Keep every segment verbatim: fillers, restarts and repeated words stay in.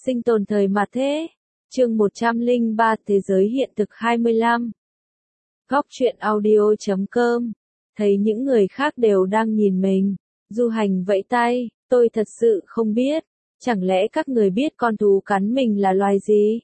Sinh tồn thời mặt thế. Chương một trăm lẻ ba Thế giới hiện thực hai mươi lăm. Góc truyện audio chấm com. Thấy những người khác đều đang nhìn mình. Du Hành vẫy tay, tôi thật sự không biết. Chẳng lẽ các người biết con thú cắn mình là loài gì?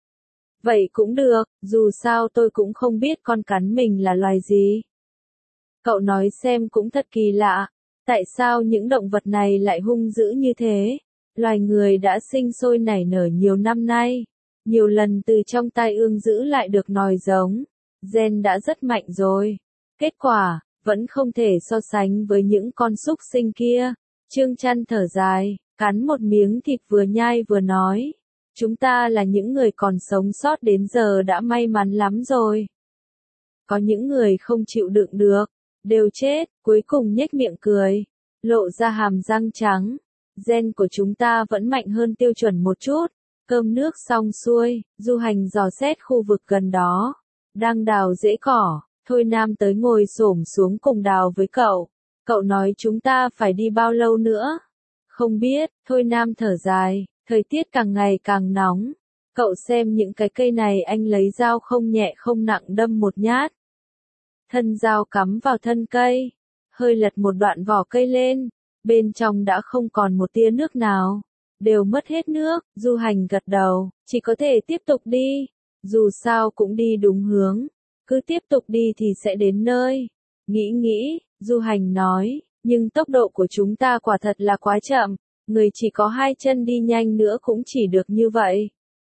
Vậy cũng được, dù sao tôi cũng không biết con cắn mình là loài gì. Cậu nói xem cũng thật kỳ lạ. Tại sao những động vật này lại hung dữ như thế? Loài người đã sinh sôi nảy nở nhiều năm nay. Nhiều lần từ trong tai ương giữ lại được nòi giống. Gen đã rất mạnh rồi. Kết quả, vẫn không thể so sánh với những con súc sinh kia. Trương Chăn thở dài, cắn một miếng thịt vừa nhai vừa nói. Chúng ta là những người còn sống sót đến giờ đã may mắn lắm rồi. Có những người không chịu đựng được, đều chết, cuối cùng nhếch miệng cười, lộ ra hàm răng trắng. Gen của chúng ta vẫn mạnh hơn tiêu chuẩn một chút. Cơm nước xong xuôi, Du Hành dò xét khu vực gần đó. Đang đào rễ cỏ, Thôi Nam tới ngồi xổm xuống cùng đào với cậu. Cậu nói chúng ta phải đi bao lâu nữa? Không biết, Thôi Nam thở dài, thời tiết càng ngày càng nóng. Cậu xem những cái cây này, anh lấy dao không nhẹ không nặng đâm một nhát. Thân dao cắm vào thân cây, hơi lật một đoạn vỏ cây lên, bên trong đã không còn một tia nước nào. Đều mất hết nước. Du Hành gật đầu, chỉ có thể tiếp tục đi. Dù sao cũng đi đúng hướng. Cứ tiếp tục đi thì sẽ đến nơi. Nghĩ nghĩ, Du Hành nói, nhưng tốc độ của chúng ta quả thật là quá chậm. Người chỉ có hai chân đi nhanh nữa cũng chỉ được như vậy.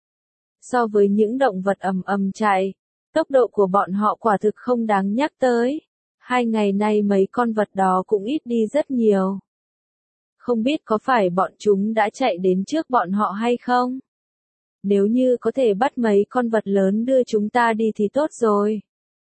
So với những động vật ầm ầm chạy, tốc độ của bọn họ quả thực không đáng nhắc tới. Hai ngày nay mấy con vật đó cũng ít đi rất nhiều. Không biết có phải bọn chúng đã chạy đến trước bọn họ hay không? Nếu như có thể bắt mấy con vật lớn đưa chúng ta đi thì tốt rồi.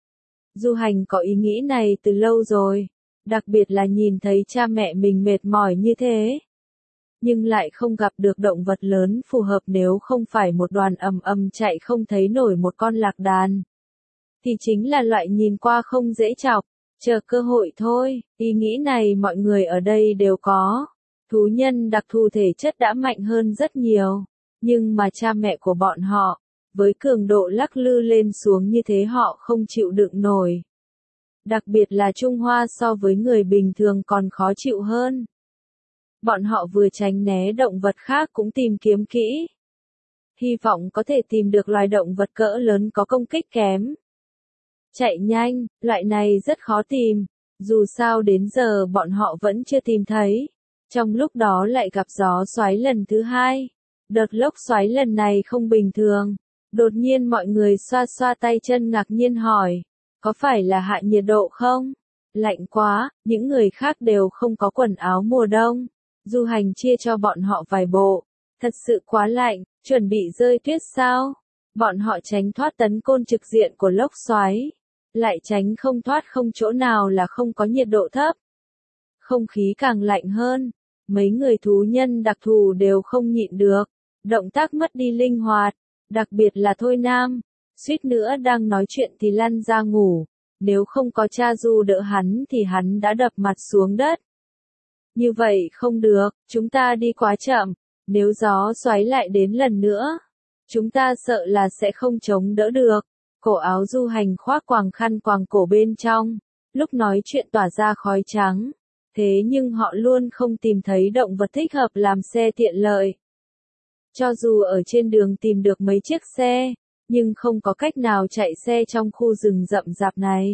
Du Hành có ý nghĩ này từ lâu rồi, đặc biệt là nhìn thấy cha mẹ mình mệt mỏi như thế. Nhưng lại không gặp được động vật lớn phù hợp, nếu không phải một đoàn ầm ầm chạy không thấy nổi một con lạc đàn. Thì chính là loại nhìn qua không dễ chọc, chờ cơ hội thôi. Ý nghĩ này mọi người ở đây đều có. Thú nhân đặc thù thể chất đã mạnh hơn rất nhiều, nhưng mà cha mẹ của bọn họ, với cường độ lắc lư lên xuống như thế họ không chịu đựng nổi. Đặc biệt là Trung Hoa so với người bình thường còn khó chịu hơn. Bọn họ vừa tránh né động vật khác cũng tìm kiếm kỹ. Hy vọng có thể tìm được loài động vật cỡ lớn có công kích kém. Chạy nhanh, loại này rất khó tìm, dù sao đến giờ bọn họ vẫn chưa tìm thấy. Trong lúc đó lại gặp gió xoáy lần thứ hai. Đợt lốc xoáy lần này không bình thường. Đột nhiên mọi người xoa xoa tay chân ngạc nhiên hỏi. Có phải là hạ nhiệt độ không? Lạnh quá, những người khác đều không có quần áo mùa đông. Du Hành chia cho bọn họ vài bộ. Thật sự quá lạnh, chuẩn bị rơi tuyết sao? Bọn họ tránh thoát tấn công trực diện của lốc xoáy. Lại tránh không thoát, không chỗ nào là không có nhiệt độ thấp. Không khí càng lạnh hơn. Mấy người thú nhân đặc thù đều không nhịn được, động tác mất đi linh hoạt, đặc biệt là Thôi Nam, suýt nữa đang nói chuyện thì lăn ra ngủ, nếu không có cha Du đỡ hắn thì hắn đã đập mặt xuống đất. Như vậy không được, chúng ta đi quá chậm, nếu gió xoáy lại đến lần nữa, chúng ta sợ là sẽ không chống đỡ được. Cổ áo Du Hành khoác quàng khăn quàng cổ bên trong, lúc nói chuyện tỏa ra khói trắng. Thế nhưng họ luôn không tìm thấy động vật thích hợp làm xe tiện lợi. Cho dù ở trên đường tìm được mấy chiếc xe, nhưng không có cách nào chạy xe trong khu rừng rậm rạp này.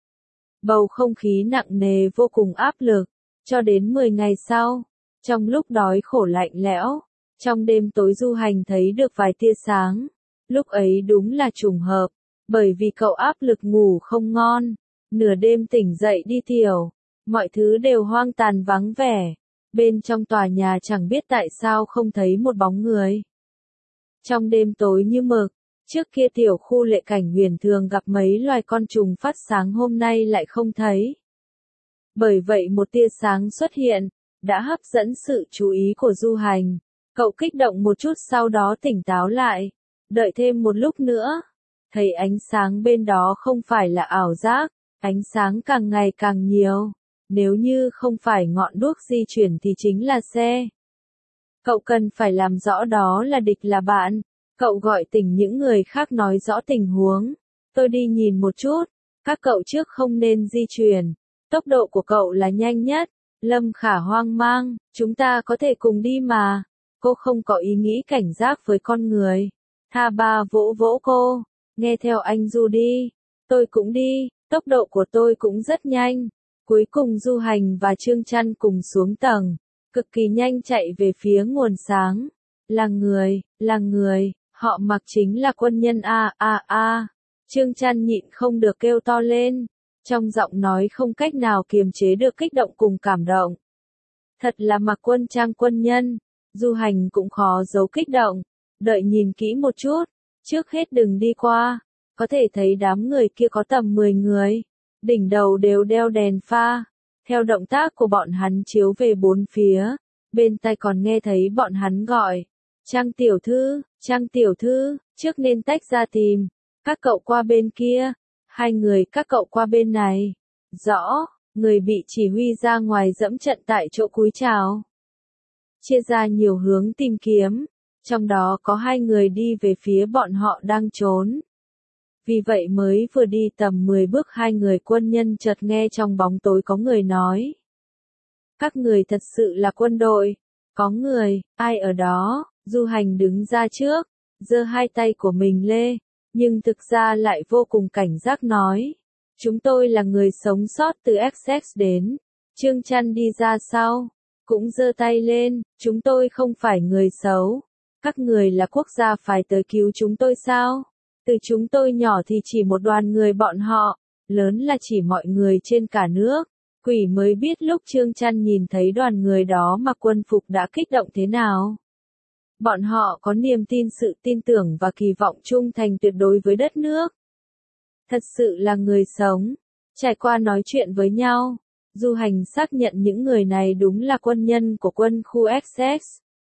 Bầu không khí nặng nề vô cùng áp lực, cho đến mười ngày sau, trong lúc đói khổ lạnh lẽo, trong đêm tối Du Hành thấy được vài tia sáng. Lúc ấy đúng là trùng hợp, bởi vì cậu áp lực ngủ không ngon, nửa đêm tỉnh dậy đi tiểu. Mọi thứ đều hoang tàn vắng vẻ. Bên trong tòa nhà chẳng biết tại sao không thấy một bóng người. Trong đêm tối như mực, trước kia tiểu khu Lệ Cảnh Huyền thường gặp mấy loài con trùng phát sáng, hôm nay lại không thấy. Bởi vậy một tia sáng xuất hiện, đã hấp dẫn sự chú ý của Du Hành. Cậu kích động một chút, sau đó tỉnh táo lại. Đợi thêm một lúc nữa. Thấy ánh sáng bên đó không phải là ảo giác, ánh sáng càng ngày càng nhiều. Nếu như không phải ngọn đuốc di chuyển thì chính là xe. Cậu cần phải làm rõ đó là địch là bạn. Cậu gọi tỉnh những người khác nói rõ tình huống. Tôi đi nhìn một chút. Các cậu trước không nên di chuyển. Tốc độ của cậu là nhanh nhất. Lâm Khả hoang mang. Chúng ta có thể cùng đi mà. Cô không có ý nghĩ cảnh giác với con người. Tha Ba vỗ vỗ cô. Nghe theo anh Du đi. Tôi cũng đi. Tốc độ của tôi cũng rất nhanh. Cuối cùng Du Hành và Trương Chăn cùng xuống tầng. Cực kỳ nhanh chạy về phía nguồn sáng. Là người, là người, họ mặc chính là quân nhân a a a. Trương Chăn nhịn không được kêu to lên. Trong giọng nói không cách nào kiềm chế được kích động cùng cảm động. Thật là mặc quân trang quân nhân. Du Hành cũng khó giấu kích động. Đợi nhìn kỹ một chút. Trước hết đừng đi qua. Có thể thấy đám người kia có tầm mười người. Đỉnh đầu đều đeo đèn pha. Theo động tác của bọn hắn chiếu về bốn phía. Bên tai còn nghe thấy bọn hắn gọi. Trang tiểu thư, Trang tiểu thư, trước nên tách ra tìm. Các cậu qua bên kia. Hai người các cậu qua bên này. Rõ, người bị chỉ huy ra ngoài dẫm trận tại chỗ cúi chào. Chia ra nhiều hướng tìm kiếm. Trong đó có hai người đi về phía bọn họ đang trốn. Vì vậy mới vừa đi tầm mười bước hai người quân nhân chợt nghe trong bóng tối có người nói. Các người thật sự là quân đội. Có người, ai ở đó? Du Hành đứng ra trước, giơ hai tay của mình lên, nhưng thực ra lại vô cùng cảnh giác nói. Chúng tôi là người sống sót từ Essex đến. Trương Chăn đi ra sau, cũng giơ tay lên, chúng tôi không phải người xấu. Các người là quốc gia phải tới cứu chúng tôi sao? Từ chúng tôi nhỏ thì chỉ một đoàn người bọn họ, lớn là chỉ mọi người trên cả nước. Quỷ mới biết lúc Trương Chăn nhìn thấy đoàn người đó mặc quân phục đã kích động thế nào. Bọn họ có niềm tin sự tin tưởng và kỳ vọng trung thành tuyệt đối với đất nước. Thật sự là người sống. Trải qua nói chuyện với nhau, Du Hành xác nhận những người này đúng là quân nhân của quân khu Essex.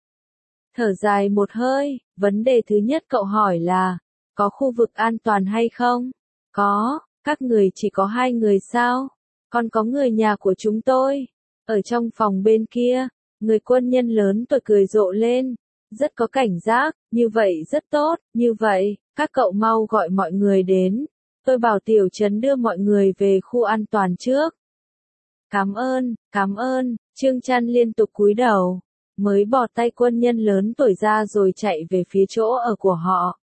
Thở dài một hơi, vấn đề thứ nhất cậu hỏi là, có khu vực an toàn hay không? Có, các người chỉ có hai người sao? Còn có người nhà của chúng tôi. Ở trong phòng bên kia, người quân nhân lớn tuổi cười rộ lên. Rất có cảnh giác, như vậy rất tốt, như vậy, các cậu mau gọi mọi người đến. Tôi bảo Tiểu Trấn đưa mọi người về khu an toàn trước. Cảm ơn, cảm ơn, Trương Chăn liên tục cúi đầu. Mới bỏ tay quân nhân lớn tuổi ra rồi chạy về phía chỗ ở của họ.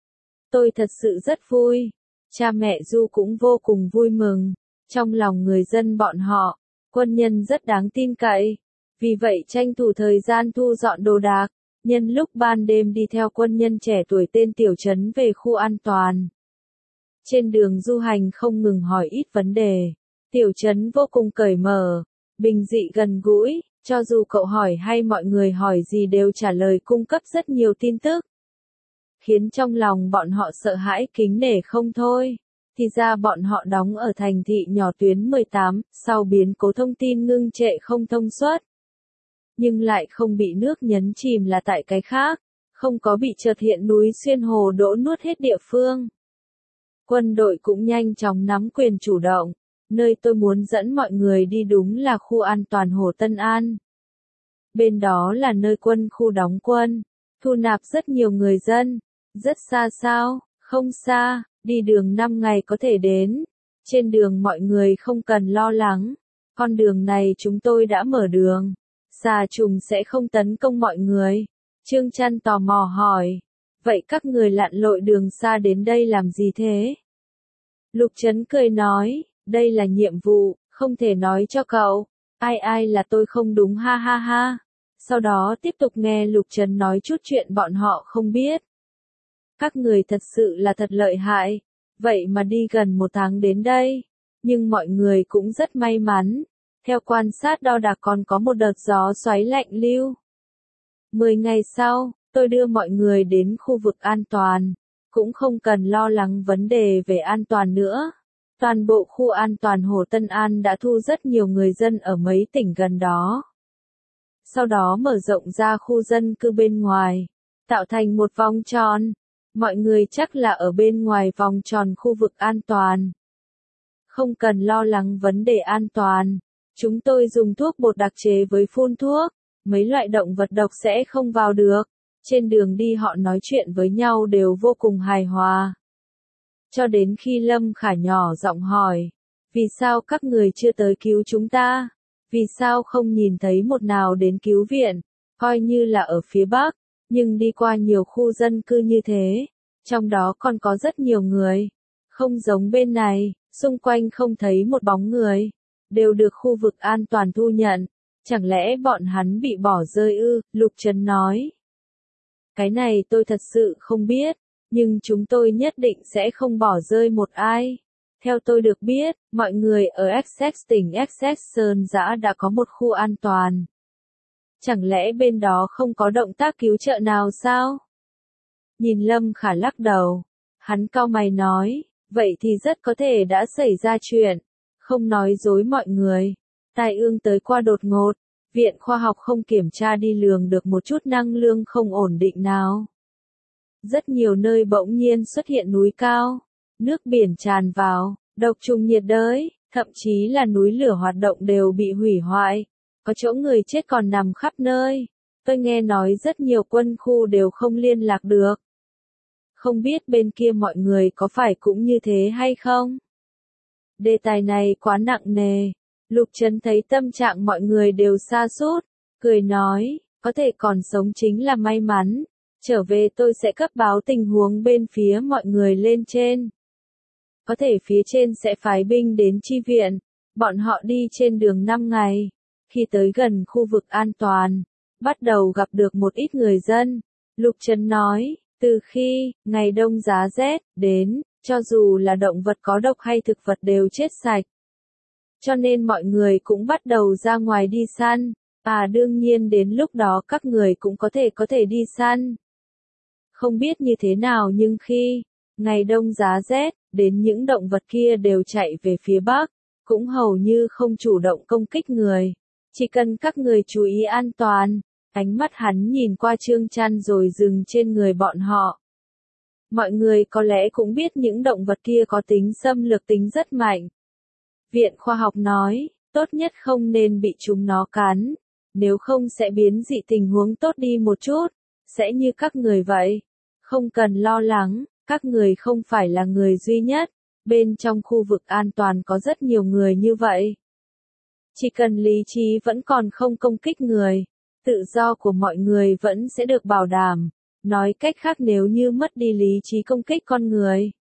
Tôi thật sự rất vui. Cha mẹ Du cũng vô cùng vui mừng. Trong lòng người dân bọn họ, quân nhân rất đáng tin cậy. Vì vậy tranh thủ thời gian thu dọn đồ đạc, nhân lúc ban đêm đi theo quân nhân trẻ tuổi tên Tiểu Trấn về khu an toàn. Trên đường Du Hành không ngừng hỏi ít vấn đề. Tiểu Trấn vô cùng cởi mở, bình dị gần gũi, cho dù cậu hỏi hay mọi người hỏi gì đều trả lời cung cấp rất nhiều tin tức. Khiến trong lòng bọn họ sợ hãi kính nể không thôi. Thì ra bọn họ đóng ở thành thị nhỏ tuyến mười tám, sau biến cố thông tin ngưng trệ không thông suốt. Nhưng lại không bị nước nhấn chìm là tại cái khác, không có bị chợt hiện núi xuyên hồ đỗ nuốt hết địa phương. Quân đội cũng nhanh chóng nắm quyền chủ động, nơi tôi muốn dẫn mọi người đi đúng là khu an toàn Hồ Tân An. Bên đó là nơi quân khu đóng quân, thu nạp rất nhiều người dân, rất xa sao, không xa. Đi đường năm ngày có thể đến. Trên đường mọi người không cần lo lắng. Con đường này chúng tôi đã mở đường. Xà trùng sẽ không tấn công mọi người. Trương Chăn tò mò hỏi. Vậy các người lặn lội đường xa đến đây làm gì thế? Lục Trấn cười nói. Đây là nhiệm vụ, không thể nói cho cậu. Ai ai là tôi không đúng ha ha ha. Sau đó tiếp tục nghe Lục Trấn nói chút chuyện bọn họ không biết. Các người thật sự là thật lợi hại. Vậy mà đi gần một tháng đến đây. Nhưng mọi người cũng rất may mắn. Theo quan sát đo đạc còn có một đợt gió xoáy lạnh lưu. Mười ngày sau, tôi đưa mọi người đến khu vực an toàn. Cũng không cần lo lắng vấn đề về an toàn nữa. Toàn bộ khu an toàn Hồ Tân An đã thu rất nhiều người dân ở mấy tỉnh gần đó. Sau đó mở rộng ra khu dân cư bên ngoài. Tạo thành một vòng tròn. Mọi người chắc là ở bên ngoài vòng tròn khu vực an toàn. Không cần lo lắng vấn đề an toàn. Chúng tôi dùng thuốc bột đặc chế với phun thuốc. mấy loại động vật độc sẽ không vào được. Trên đường đi họ nói chuyện với nhau đều vô cùng hài hòa. Cho đến khi Lâm Khả nhỏ giọng hỏi, vì sao các người chưa tới cứu chúng ta? Vì sao không nhìn thấy một nào đến cứu viện? Coi như là ở phía Bắc, nhưng đi qua nhiều khu dân cư như thế, trong đó còn có rất nhiều người. Không giống bên này, xung quanh không thấy một bóng người, đều được khu vực an toàn thu nhận. Chẳng lẽ bọn hắn bị bỏ rơi ư? Lục Trấn nói. Cái này tôi thật sự không biết, nhưng chúng tôi nhất định sẽ không bỏ rơi một ai. Theo tôi được biết, mọi người ở Essex tỉnh Essex Sơn Dã đã có một khu an toàn. Chẳng lẽ bên đó không có động tác cứu trợ nào sao? Nhìn Lâm Khả lắc đầu, hắn cau mày nói, vậy thì rất có thể đã xảy ra chuyện, không nói dối mọi người. Tai ương tới qua đột ngột, viện khoa học không kiểm tra đi lường được một chút năng lượng không ổn định nào. Rất nhiều nơi bỗng nhiên xuất hiện núi cao, nước biển tràn vào, độc trùng nhiệt đới, thậm chí là núi lửa hoạt động đều bị hủy hoại. Có chỗ người chết còn nằm khắp nơi. Tôi nghe nói rất nhiều quân khu đều không liên lạc được. Không biết bên kia mọi người có phải cũng như thế hay không? Đề tài này quá nặng nề. Lục Trấn thấy tâm trạng mọi người đều sa sút, cười nói, có thể còn sống chính là may mắn. Trở về tôi sẽ cấp báo tình huống bên phía mọi người lên trên. Có thể phía trên sẽ phái binh đến chi viện. Bọn họ đi trên đường năm ngày. Khi tới gần khu vực an toàn, bắt đầu gặp được một ít người dân. Lục Trấn nói, từ khi ngày đông giá rét đến, cho dù là động vật có độc hay thực vật đều chết sạch. Cho nên mọi người cũng bắt đầu ra ngoài đi săn. À đương nhiên đến lúc đó các người cũng có thể có thể đi săn. Không biết như thế nào nhưng khi ngày đông giá rét, đến những động vật kia đều chạy về phía Bắc, cũng hầu như không chủ động công kích người. Chỉ cần các người chú ý an toàn. Ánh mắt hắn nhìn qua Trương Trăn rồi dừng trên người bọn họ. Mọi người có lẽ cũng biết những động vật kia có tính xâm lược tính rất mạnh. Viện khoa học nói, tốt nhất không nên bị chúng nó cắn, nếu không sẽ biến dị tình huống tốt đi một chút, sẽ như các người vậy. Không cần lo lắng, các người không phải là người duy nhất, bên trong khu vực an toàn có rất nhiều người như vậy. Chỉ cần lý trí vẫn còn không công kích người, tự do của mọi người vẫn sẽ được bảo đảm. Nói cách khác nếu như mất đi lý trí công kích con người,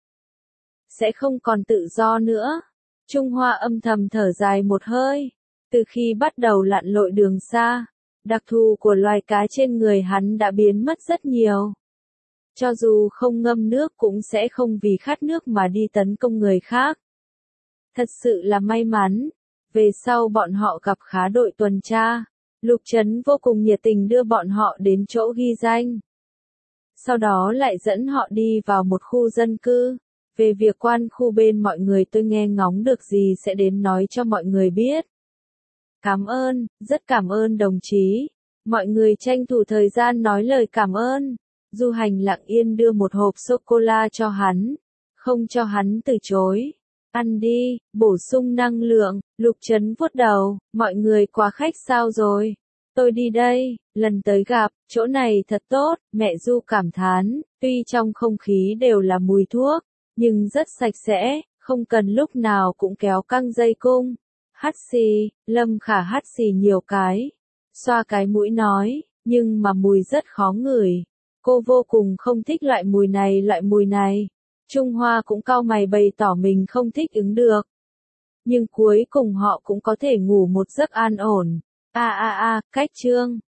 sẽ không còn tự do nữa. Trung Hoa âm thầm thở dài một hơi. Từ khi bắt đầu lặn lội đường xa, đặc thù của loài cá trên người hắn đã biến mất rất nhiều. Cho dù không ngâm nước cũng sẽ không vì khát nước mà đi tấn công người khác. Thật sự là may mắn. Về sau bọn họ gặp khá đội tuần tra. Lục Trấn vô cùng nhiệt tình đưa bọn họ đến chỗ ghi danh. Sau đó lại dẫn họ đi vào một khu dân cư. Về việc quan khu bên mọi người tôi nghe ngóng được gì sẽ đến nói cho mọi người biết. Cảm ơn, rất cảm ơn đồng chí. Mọi người tranh thủ thời gian nói lời cảm ơn. Du Hành lặng yên đưa một hộp sô-cô-la cho hắn. Không cho hắn từ chối. Ăn đi, bổ sung năng lượng. Lục Trấn vuốt đầu, mọi người quá khách sao rồi. Tôi đi đây, lần tới gặp, chỗ này thật tốt, mẹ Du cảm thán, tuy trong không khí đều là mùi thuốc, nhưng rất sạch sẽ, không cần lúc nào cũng kéo căng dây cung. Hắt xì, Lâm Khả hắt xì nhiều cái, xoa cái mũi nói, nhưng mà mùi rất khó ngửi. Cô vô cùng không thích loại mùi này loại mùi này. Trung Hoa cũng cau mày bày tỏ mình không thích ứng được. Nhưng cuối cùng họ cũng có thể ngủ một giấc an ổn. A a a, cách chương.